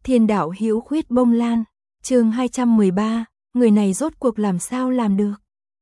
Thiên đạo hữu khuyết bông lan, chương 213, người này rốt cuộc làm sao làm được.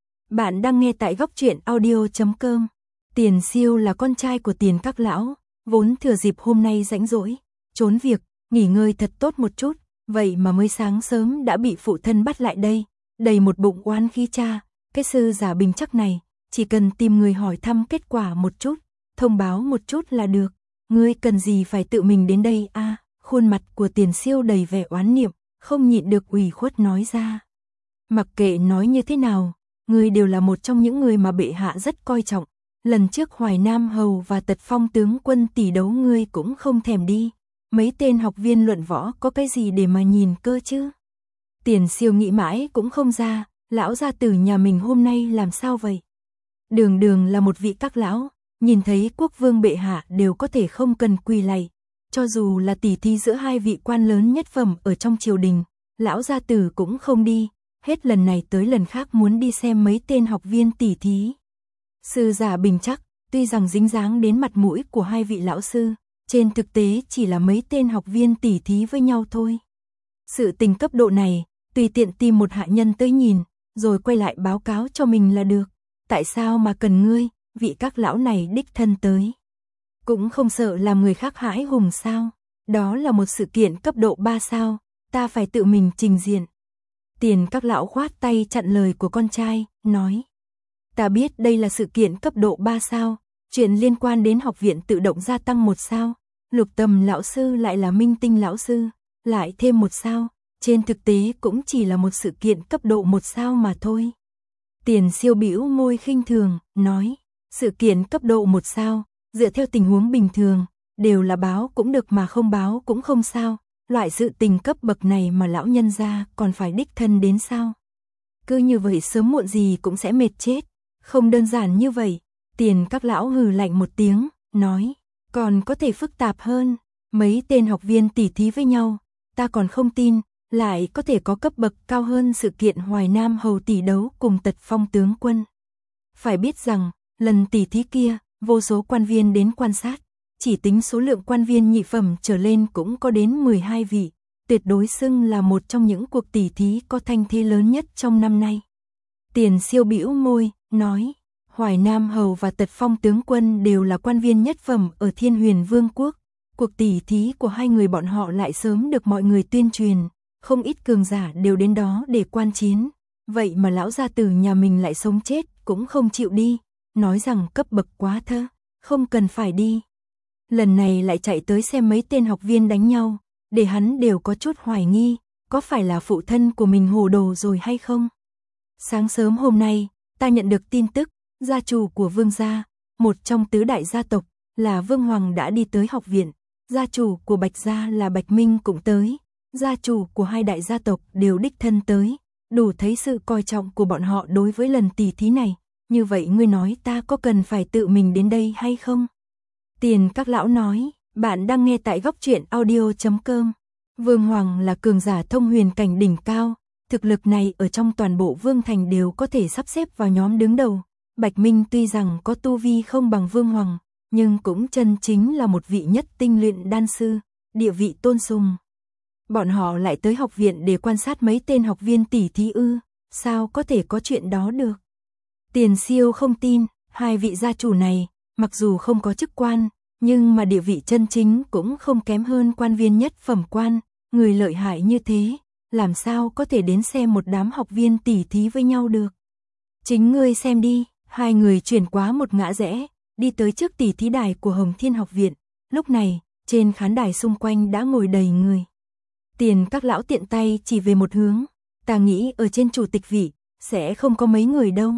Bạn đang nghe tại góc truyện audio.com. Tiền Siêu là con trai của Tiền các lão, vốn thừa dịp hôm nay rảnh rỗi, trốn việc, nghỉ ngơi thật tốt một chút, vậy mà mới sáng sớm đã bị phụ thân bắt lại đây, đầy một bụng oán khí cha, cái sư giả bình chắc này, chỉ cần tìm người hỏi thăm kết quả một chút, thông báo một chút là được, ngươi cần gì phải tự mình đến đây a? Khuôn mặt của Tiền Siêu đầy vẻ oán niệm, không nhịn được ủy khuất nói ra. Mặc kệ nói như thế nào, ngươi đều là một trong những người mà bệ hạ rất coi trọng. Lần trước Hoài Nam Hầu và Tật Phong tướng quân tỷ đấu ngươi cũng không thèm đi. Mấy tên học viên luận võ có cái gì để mà nhìn cơ chứ? Tiền Siêu nghĩ mãi cũng không ra, lão gia tử nhà mình hôm nay làm sao vậy? Đường đường là một vị các lão, nhìn thấy quốc vương bệ hạ đều có thể không cần quỳ lạy. Cho dù là tỉ thí giữa hai vị quan lớn nhất phẩm ở trong triều đình, lão gia tử cũng không đi, hết lần này tới lần khác muốn đi xem mấy tên học viên tỉ thí. Sư giả bình chắc, tuy rằng dính dáng đến mặt mũi của hai vị lão sư, trên thực tế chỉ là mấy tên học viên tỉ thí với nhau thôi. Sự tình cấp độ này, tùy tiện tìm một hạ nhân tới nhìn, rồi quay lại báo cáo cho mình là được. Tại sao mà cần ngươi, vị các lão này đích thân tới? Cũng không sợ làm người khác hãi hùng sao? Đó là một sự kiện cấp độ 3 sao, ta phải tự mình trình diện. Tiền các lão khoát tay chặn lời của con trai, nói. Ta biết đây là sự kiện cấp độ 3 sao, chuyện liên quan đến học viện tự động gia tăng 1 sao, Lục Tầm lão sư lại là Minh Tinh lão sư, lại thêm 1 sao, trên thực tế cũng chỉ là một sự kiện cấp độ 1 sao mà thôi. Tiền Siêu bĩu môi khinh thường, nói, sự kiện cấp độ 1 sao, dựa theo tình huống bình thường, đều là báo cũng được mà không báo cũng không sao, loại sự tình cấp bậc này mà lão nhân gia còn phải đích thân đến sao? Cứ như vậy sớm muộn gì cũng sẽ mệt chết, không đơn giản như vậy. Tiền các lão hừ lạnh một tiếng, nói, còn có thể phức tạp hơn, mấy tên học viên tỉ thí với nhau, ta còn không tin, lại có thể có cấp bậc cao hơn sự kiện Hoài Nam Hầu tỷ đấu cùng Tật Phong tướng quân. Phải biết rằng, lần tỉ thí kia, vô số quan viên đến quan sát, chỉ tính số lượng quan viên nhị phẩm trở lên cũng có đến 12 vị, tuyệt đối xưng là một trong những cuộc tỉ thí có thanh thế lớn nhất trong năm nay. Tiền Siêu bĩu môi, nói, Hoài Nam Hầu và Tật Phong tướng quân đều là quan viên nhất phẩm ở Thiên Huyền Vương quốc, cuộc tỉ thí của hai người bọn họ lại sớm được mọi người tuyên truyền, không ít cường giả đều đến đó để quan chiến, vậy mà lão gia tử nhà mình lại sống chết cũng không chịu đi, nói rằng cấp bậc quá thấp, không cần phải đi. Lần này lại chạy tới xem mấy tên học viên đánh nhau, để hắn đều có chút hoài nghi, có phải là phụ thân của mình hồ đồ rồi hay không? Sáng sớm hôm nay, ta nhận được tin tức, gia chủ của Vương gia, một trong tứ đại gia tộc, là Vương Hoàng đã đi tới học viện, gia chủ của Bạch gia là Bạch Minh cũng tới, gia chủ của hai đại gia tộc đều đích thân tới, đủ thấy sự coi trọng của bọn họ đối với lần tỉ thí này. Như vậy ngươi nói ta có cần phải tự mình đến đây hay không? Tiền các lão nói, bạn đang nghe tại góc truyện audio.com. Vương Hoàng là cường giả thông huyền cảnh đỉnh cao, thực lực này ở trong toàn bộ Vương Thành đều có thể sắp xếp vào nhóm đứng đầu. Bạch Minh tuy rằng có tu vi không bằng Vương Hoàng, nhưng cũng chân chính là một vị nhất tinh luyện đan sư, địa vị tôn sùng. Bọn họ lại tới học viện để quan sát mấy tên học viên tỉ thí ư, sao có thể có chuyện đó được? Tiền Siêu không tin, hai vị gia chủ này, mặc dù không có chức quan, nhưng mà địa vị chân chính cũng không kém hơn quan viên nhất phẩm quan, người lợi hại như thế, làm sao có thể đến xem một đám học viên tỉ thí với nhau được. Chính ngươi xem đi, hai người chuyển qua một ngã rẽ, đi tới trước tỉ thí đài của Hồng Thiên học viện, lúc này, trên khán đài xung quanh đã ngồi đầy người. Tiền các lão tiện tay chỉ về một hướng, ta nghĩ ở trên chủ tịch vị, sẽ không có mấy người đâu.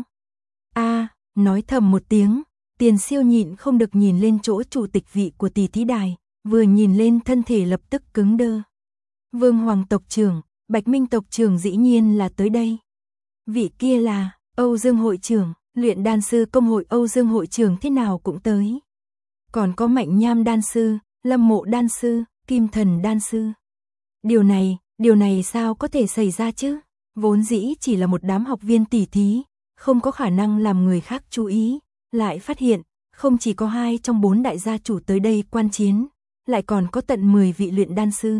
Nói thầm một tiếng, Tiền Siêu nhịn không được nhìn lên chỗ chủ tịch vị của tỉ thí đài, vừa nhìn lên thân thể lập tức cứng đơ. Vương Hoàng tộc trưởng, Bạch Minh tộc trưởng dĩ nhiên là tới đây. Vị kia là Âu Dương hội trưởng, luyện đan sư công hội Âu Dương hội trưởng thế nào cũng tới. Còn có Mạnh Nham đan sư, Lâm Mộ đan sư, Kim Thần đan sư. Điều này sao có thể xảy ra chứ? Vốn dĩ chỉ là một đám học viên tỉ thí, không có khả năng làm người khác chú ý, lại phát hiện, không chỉ có 2 trong 4 đại gia chủ tới đây quan chiến, lại còn có tận 10 vị luyện đan sư,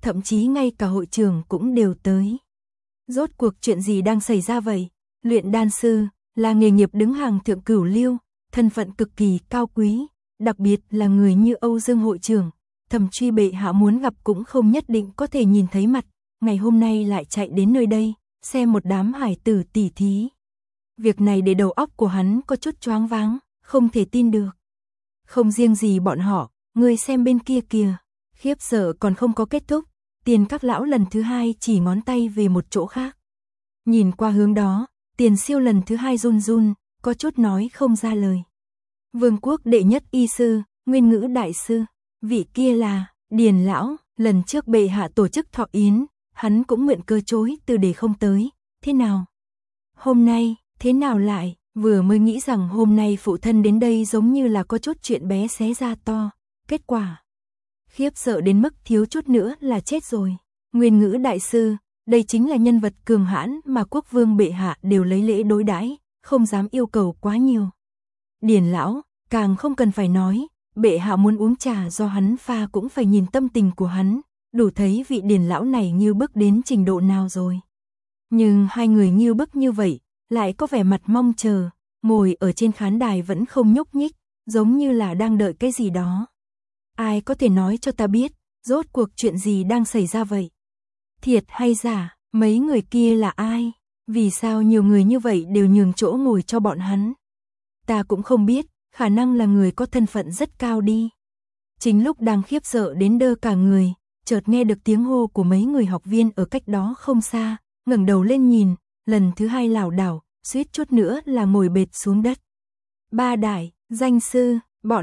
thậm chí ngay cả hội trưởng cũng đều tới. Rốt cuộc chuyện gì đang xảy ra vậy? Luyện đan sư là nghề nghiệp đứng hàng thượng cửu lưu, thân phận cực kỳ cao quý, đặc biệt là người như Âu Dương hội trưởng, Thẩm Truy bệ hạ muốn gặp cũng không nhất định có thể nhìn thấy mặt, ngày hôm nay lại chạy đến nơi đây, xem một đám hải tử tỉ thí. Việc này để đầu óc của hắn có chút choáng váng, không thể tin được. Không riêng gì bọn họ, người xem bên kia kìa, khiếp sợ còn không có kết thúc, Tiền Các lão lần thứ hai chỉ ngón tay về một chỗ khác. Nhìn qua hướng đó, Tiền Siêu lần thứ hai run run, có chút nói không ra lời. Vương quốc đệ nhất y sư, Nguyên Ngữ đại sư, vị kia là Điền lão, lần trước bệ hạ tổ chức thọ yến, hắn cũng mượn cơ chối từ để không tới, thế nào? Hôm nay, thế nào lại, vừa mới nghĩ rằng hôm nay phụ thân đến đây giống như là có chút chuyện bé xé ra to, kết quả khiếp sợ đến mức thiếu chút nữa là chết rồi. Nguyên Ngữ đại sư, đây chính là nhân vật cường hãn mà quốc vương bệ hạ đều lấy lễ đối đãi, không dám yêu cầu quá nhiều. Điền lão, càng không cần phải nói, bệ hạ muốn uống trà do hắn pha cũng phải nhìn tâm tình của hắn, đủ thấy vị Điền lão này như bức đến trình độ nào rồi. Nhưng hai người như bức như vậy, lại có vẻ mặt mong chờ, ngồi ở trên khán đài vẫn không nhúc nhích, giống như là đang đợi cái gì đó. Ai có thể nói cho ta biết, rốt cuộc chuyện gì đang xảy ra vậy? Thiệt hay giả, mấy người kia là ai? Vì sao nhiều người như vậy đều nhường chỗ ngồi cho bọn hắn? Ta cũng không biết, khả năng là người có thân phận rất cao đi. Chính lúc đang khiếp sợ đến đơ cả người, chợt nghe được tiếng hô của mấy người học viên ở cách đó không xa, ngẩng đầu lên nhìn, lần thứ hai lảo đảo, suýt chút nữa là ngồi bệt xuống đất. Ba đại, danh sư,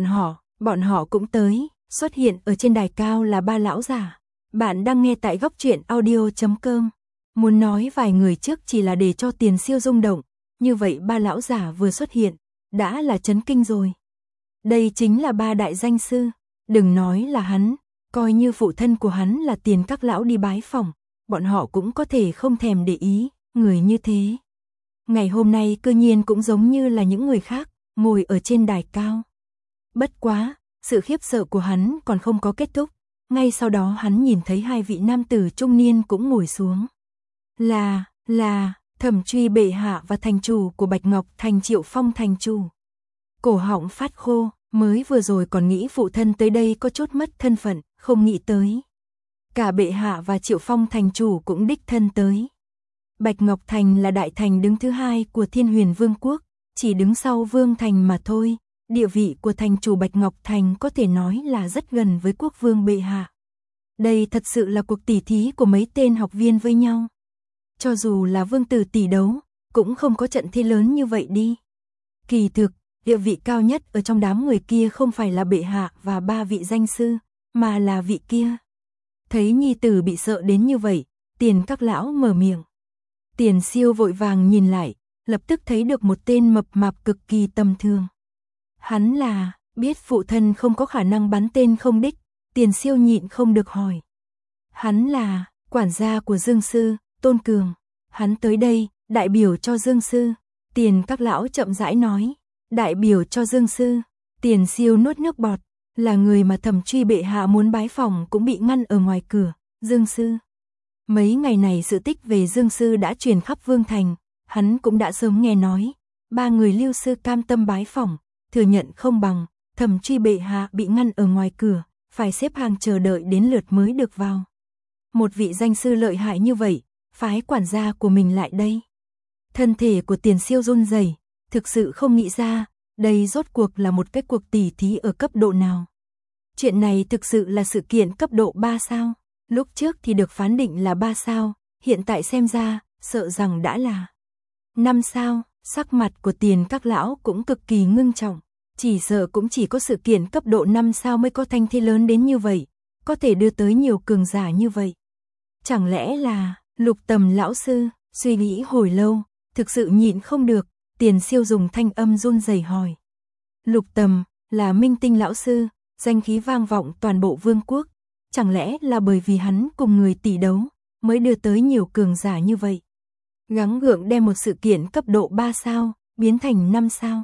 bọn họ cũng tới, xuất hiện ở trên đài cao là ba lão giả. Bạn đang nghe tại Góc Truyện Audio.com. Muốn nói vài người trước chỉ là để cho Tiền Siêu rung động, như vậy ba lão giả vừa xuất hiện, đã là chấn kinh rồi. Đây chính là ba đại danh sư, đừng nói là hắn, coi như phụ thân của hắn là Tiền Các lão đi bái phỏng, bọn họ cũng có thể không thèm để ý, người như thế. Ngày hôm nay cơ nhiên cũng giống như là những người khác, ngồi ở trên đài cao. Bất quá, sự khiếp sợ của hắn còn không có kết thúc, ngay sau đó hắn nhìn thấy hai vị nam tử trung niên cũng ngồi xuống. Là, Thẩm Truy bệ hạ và thành chủ của Bạch Ngọc Thành Triệu Phong thành chủ. Cổ họng phát khô, mới vừa rồi còn nghĩ phụ thân tới đây có chút mất thân phận, không nghĩ tới. Cả bệ hạ và Triệu Phong thành chủ cũng đích thân tới. Bạch Ngọc Thành là đại thành đứng thứ hai của Thiên Huyền Vương quốc, chỉ đứng sau Vương Thành mà thôi. Địa vị của thành chủ Bạch Ngọc Thành có thể nói là rất gần với quốc vương bệ hạ. Đây thật sự là cuộc tỉ thí của mấy tên học viên với nhau. Cho dù là vương tử tỷ đấu, cũng không có trận thi lớn như vậy đi. Kỳ thực, địa vị cao nhất ở trong đám người kia không phải là bệ hạ và ba vị danh sư, mà là vị kia. Thấy nhi tử bị sợ đến như vậy, Tiền Các lão mở miệng. Tiền Siêu vội vàng nhìn lại, lập tức thấy được một tên mập mạp cực kỳ tầm thường. Hắn là, biết phụ thân không có khả năng bắn tên không đích, Tiền Siêu nhịn không được hỏi. Hắn là, quản gia của Dương sư, Tôn Cường. Hắn tới đây, đại biểu cho Dương sư. Tiền Các lão chậm rãi nói. Đại biểu cho Dương sư. Tiền Siêu nuốt nước bọt. Là người mà Thẩm Truy bệ hạ muốn bái phỏng cũng bị ngăn ở ngoài cửa. Dương sư. Mấy ngày này sự tích về Dương sư đã truyền khắp Vương Thành. Hắn cũng đã sớm nghe nói. Ba người lưu sư cam tâm bái phỏng, thừa nhận không bằng. Thẩm Truy bệ hạ bị ngăn ở ngoài cửa, phải xếp hàng chờ đợi đến lượt mới được vào. Một vị danh sư lợi hại như vậy, phái quản gia của mình lại đây. Thân thể của Tiền Siêu run rẩy, thực sự không nghĩ ra, đây rốt cuộc là một cái cuộc tỉ thí ở cấp độ nào. Chuyện này thực sự là sự kiện cấp độ 3 sao, lúc trước thì được phán định là 3 sao, hiện tại xem ra, sợ rằng đã là 5 sao, sắc mặt của Tiền Các lão cũng cực kỳ ngưng trọng, chỉ sợ cũng chỉ có sự kiện cấp độ 5 sao mới có thanh thế lớn đến như vậy, có thể đưa tới nhiều cường giả như vậy. Chẳng lẽ là Lục Tầm lão sư? Suy nghĩ hồi lâu, thực sự nhịn không được, Tiền Siêu dùng thanh âm run rẩy hỏi. Lục Tầm là minh tinh lão sư, danh khí vang vọng toàn bộ vương quốc, chẳng lẽ là bởi vì hắn cùng người tỷ đấu mới đưa tới nhiều cường giả như vậy? Gắng gượng đem một sự kiện cấp độ 3 sao biến thành 5 sao.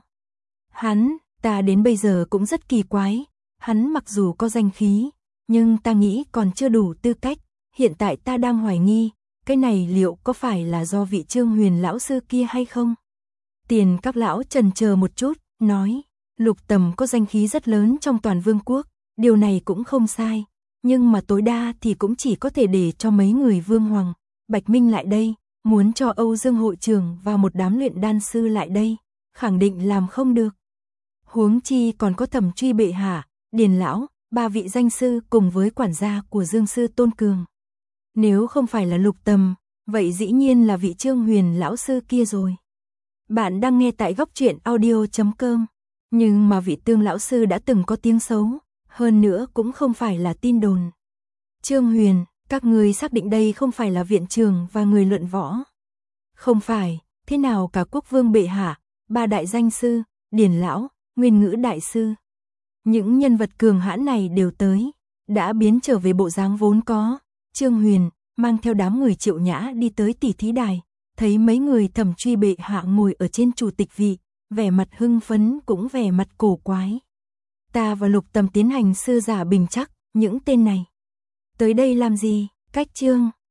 Ta đến bây giờ cũng rất kỳ quái, hắn mặc dù có danh khí, nhưng ta nghĩ còn chưa đủ tư cách, hiện tại ta đang hoài nghi, cái này liệu có phải là do vị Trương Huyền lão sư kia hay không? Tiền các lão chần chờ một chút, nói, Lục Tầm có danh khí rất lớn trong toàn vương quốc, điều này cũng không sai, nhưng mà tối đa thì cũng chỉ có thể để cho mấy người Vương Hoàng, Bạch Minh lại đây, muốn cho Âu Dương hội trưởng và một đám luyện đan sư lại đây, khẳng định làm không được. Huống chi còn có Thẩm Truy bệ hạ, Điền lão, 3 vị danh sư cùng với quản gia của Dương sư Tôn Cường. Nếu không phải là Lục Tầm, vậy dĩ nhiên là vị Trương Huyền lão sư kia rồi. Bạn đang nghe tại góc truyện audio.com, nhưng mà vị Tương lão sư đã từng có tiếng xấu, hơn nữa cũng không phải là tin đồn. Trương Huyền, các người xác định đây không phải là viện trưởng và người luận võ? Không phải, thế nào cả Quốc vương bệ hạ, 3 đại danh sư, Điền lão, Nguyên ngữ đại sư. Những nhân vật cường hãn này đều tới, đã biến trở về bộ dáng vốn có. Trương Huyền mang theo đám người Triệu Nhã đi tới tỷ thí đài, thấy mấy người Thẩm Truy bệ hạ ngồi ở trên chủ tịch vị, vẻ mặt hưng phấn cũng vẻ mặt cổ quái. Ta và Lục Tầm tiến hành sư giả bình chắc, những tên này tới đây làm gì? Cách Trương